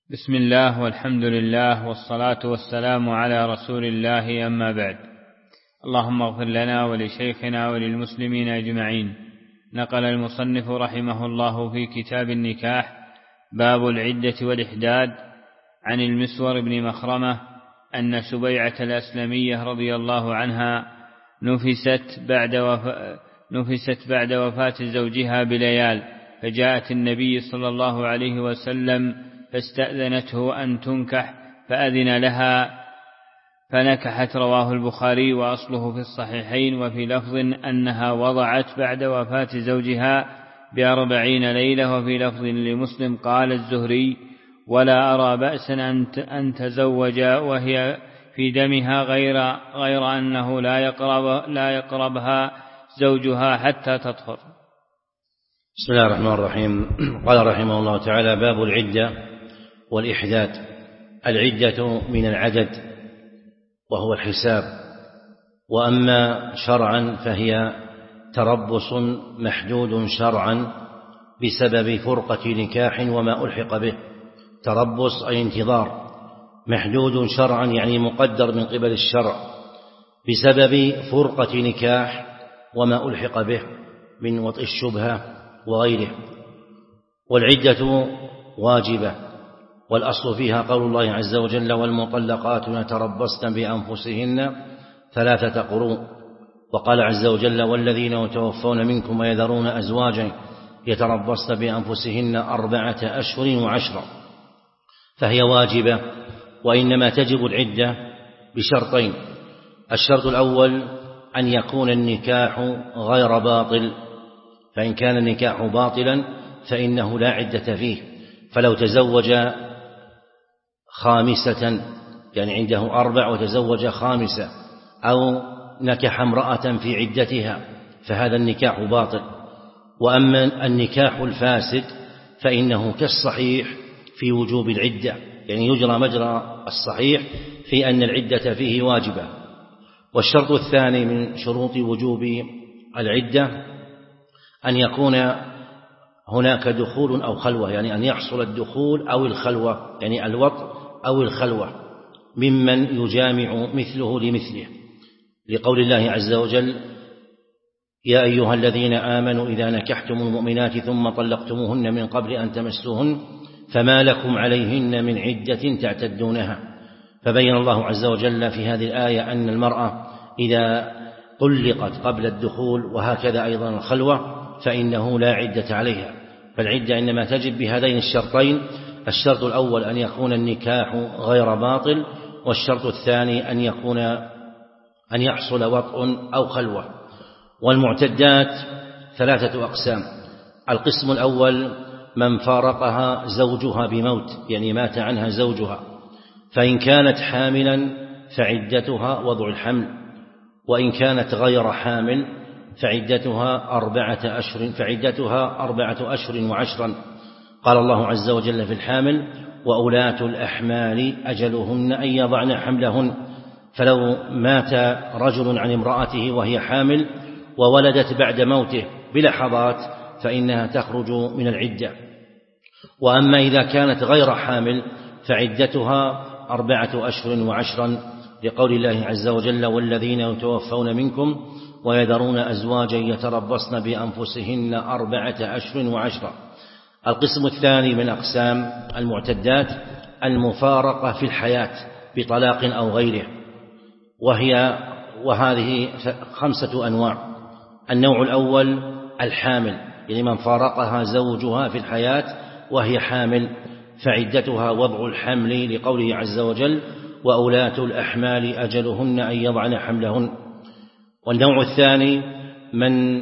بسم الله والحمد لله والصلاة والسلام على رسول الله، أما بعد. اللهم اغفر لنا ولشيخنا وللمسلمين أجمعين. نقل المصنف رحمه الله في كتاب النكاح باب العدة والإحداد عن المسور بن مخرمة أن سبيعة الأسلمية رضي الله عنها نفست بعد وفاة زوجها بليال، فجاءت النبي صلى الله عليه وسلم فاستأذنته أن تنكح فأذن لها فنكحت. رواه البخاري وأصله في الصحيحين، وفي لفظ أنها وضعت بعد وفاة زوجها ب40 ليلة، وفي لفظ لمسلم قال الزهري: ولا أرى بأسا أن تزوج وهي في دمها غير أنه لا يقربها زوجها حتى تطهر. بسم الله الرحمن الرحيم. قال رحمه الله تعالى: باب العدة والإحداد. العدة من العدد وهو الحساب، وأما شرعا فهي تربص محدود شرعا بسبب فرقة نكاح وما ألحق به. تربص أي انتظار، محدود شرعا يعني مقدر من قبل الشرع بسبب فرقة نكاح وما ألحق به من وطئ الشبهة وغيره. والعدة واجبة، والأصل فيها قول الله عز وجل: والمطلقات يتربصن بأنفسهن 3 قروء. وقال عز وجل: والذين يتوفون منكم ويذرون أزواجا يتربصن بأنفسهن 4 أشهر وعشرا. فهي واجبة، وإنما تجب العدة بشرطين: الشرط الأول أن يكون النكاح غير باطل، فإن كان النكاح باطلا فإنه لا عدة فيه. فلو تزوج 5 يعني عنده 4 وتزوج 5، أو نكح امرأة في عدتها، فهذا النكاح باطل. وأما النكاح الفاسد فإنه كالصحيح في وجوب العدة، يعني يجرى مجرى الصحيح في أن العدة فيه واجبة. والشرط الثاني من شروط وجوب العدة أن يكون هناك دخول أو خلوة، يعني أن يحصل الدخول أو الخلوة، يعني الوطء أو الخلوة، ممن يجامع مثله لمثله، لقول الله عز وجل: يا أيها الذين آمنوا إذا نكحتم المؤمنات ثم طلقتموهن من قبل أن تمسوهن فما لكم عليهن من عدة تعتدونها. فبين الله عز وجل في هذه الآية أن المرأة إذا طلقت قبل الدخول وهكذا أيضا الخلوة فإنه لا عدة عليها. فالعدة إنما تجب بهذين الشرطين: الشرط الأول أن يكون النكاح غير باطل، والشرط الثاني أن يحصل وطء أو خلوة. والمعتدات 3 أقسام: القسم الأول من فارقها زوجها بموت، يعني مات عنها زوجها، فإن كانت حاملا فعدتها وضع الحمل، وإن كانت غير حامل فعدتها 4 أشهر وعشرا. قال الله عز وجل في الحامل: وأولاة الأحمال أجلهن أن يضعن حملهن. فلو مات رجل عن امرأته وهي حامل وولدت بعد موته بلحظات فإنها تخرج من العدة. وأما إذا كانت غير حامل فعدتها 4 أشهر وعشرا، لقول الله عز وجل: والذين يتوفون منكم ويذرون أزواجا يتربصن بأنفسهن 4 أشهر وعشرا. القسم الثاني من أقسام المعتدات المفارقة في الحياة بطلاق أو غيره، وهذه 5 أنواع. النوع الأول الحامل، يعني من فارقها زوجها في الحياة وهي حامل، فعدتها وضع الحمل، لقوله عز وجل: وأولاة الأحمال أجلهن أن يضعن حملهن. والنوع الثاني من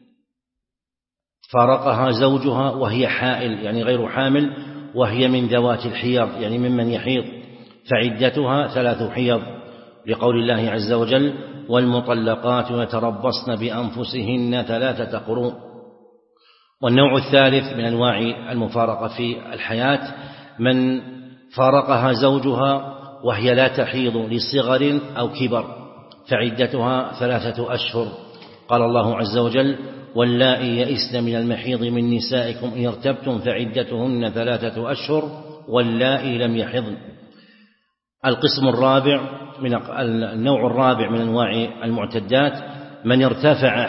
فارقها زوجها وهي حائل، يعني غير حامل، وهي من ذوات الحيض، يعني ممن يحيض، فعدتها 3 حيض، لقول الله عز وجل: والمطلقات يتربصن بأنفسهن 3 قروء. والنوع الثالث من أنواع المفارقة في الحياة من فارقها زوجها وهي لا تحيض لصغر أو كبر، فعدتها 3 أشهر. قال الله عز وجل: واللائي يئسن من المحيض من نسائكم إن ارتبتم فعدتهن 3 أشهر واللائي لم يحضن. القسم الرابع النوع الرابع من أنواع المعتدات من ارتفع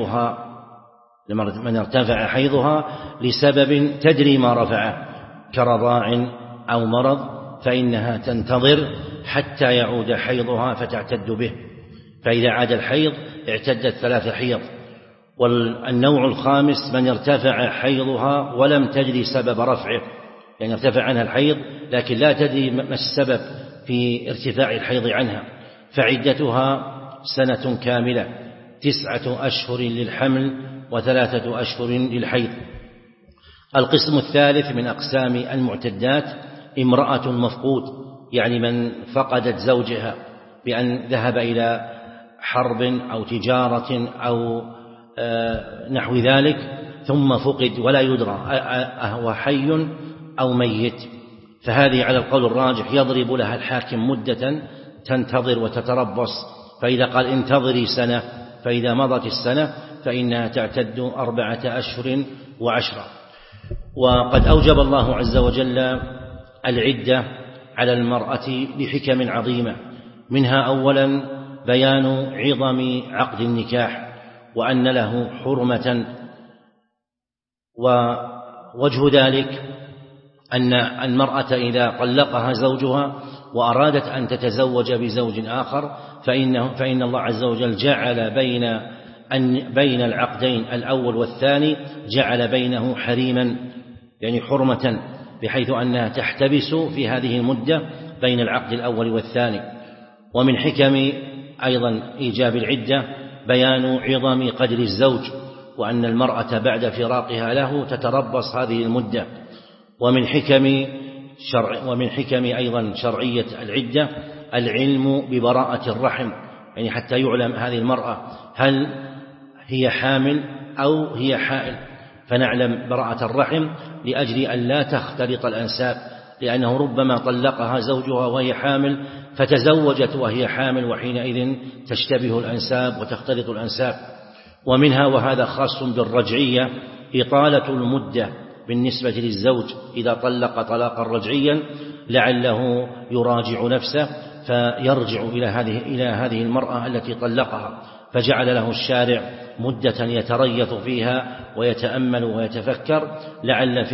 حيضها لسبب تدري ما رفعه كرضاع أو مرض، فإنها تنتظر حتى يعود حيضها فتعتد به، فإذا عاد الحيض اعتدت 3 حيض. والنوع الخامس من ارتفع حيضها ولم تدري سبب رفعه، يعني ارتفع عنها الحيض لكن لا تدري ما السبب في ارتفاع الحيض عنها، فعدتها 1 سنة كاملة، 9 أشهر للحمل و3 أشهر للحيض. القسم الثالث من أقسام المعتدات امرأة مفقود، يعني من فقدت زوجها بأن ذهب إلى حرب أو تجارة أو نحو ذلك ثم فقد ولا يدرى أهو حي أو ميت، فهذه على القول الراجح يضرب لها الحاكم مدة تنتظر وتتربص، فإذا قال انتظري 1 سنة فإذا مضت 1 سنة فإنها تعتد 4 أشهر و10. وقد أوجب الله عز وجل العدة على المرأة بحكم عظيمة، منها أولا بيان عظم عقد النكاح وأن له حرمة، ووجه ذلك أن المرأة إذا طلقها زوجها وأرادت أن تتزوج بزوج آخر فإن الله عز وجل جعل بين العقدين الأول والثاني جعل بينه حريما، يعني حرمة، بحيث أنها تحتبس في هذه المدة بين العقد الأول والثاني. ومن حكم أيضا إيجاب العدة بيان عظم قدر الزوج، وأن المرأة بعد فراقها له تتربص هذه المدة. ومن حكم أيضا شرعية العدة العلم ببراءة الرحم، يعني حتى يعلم هذه المرأة هل هي حامل أو هي حائل، فنعلم براءة الرحم لأجل أن لا تختلط الأنساب، لأنه ربما طلقها زوجها وهي حامل فتزوجت وهي حامل، وحينئذ تشتبه الأنساب وتختلط الأنساب. ومنها وهذا خاص بالرجعية إطالة المدة بالنسبة للزوج إذا طلق طلاقا رجعيا لعله يراجع نفسه فيرجع إلى هذه المرأة التي طلقها، فجعل له الشارع مدة يتريث فيها ويتأمل ويتفكر لعل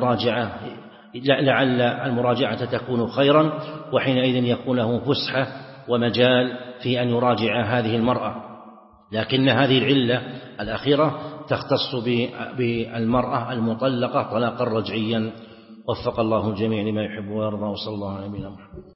المراجعة تكون خيرا، وحينئذ يكون له فسحة ومجال في أن يراجع هذه المرأة. لكن هذه العلة الأخيرة تختص بالمرأة المطلقة طلاقا رجعيا. وفق الله الجميع لما يحب ويرضى، وصلى الله على نبينا محمد.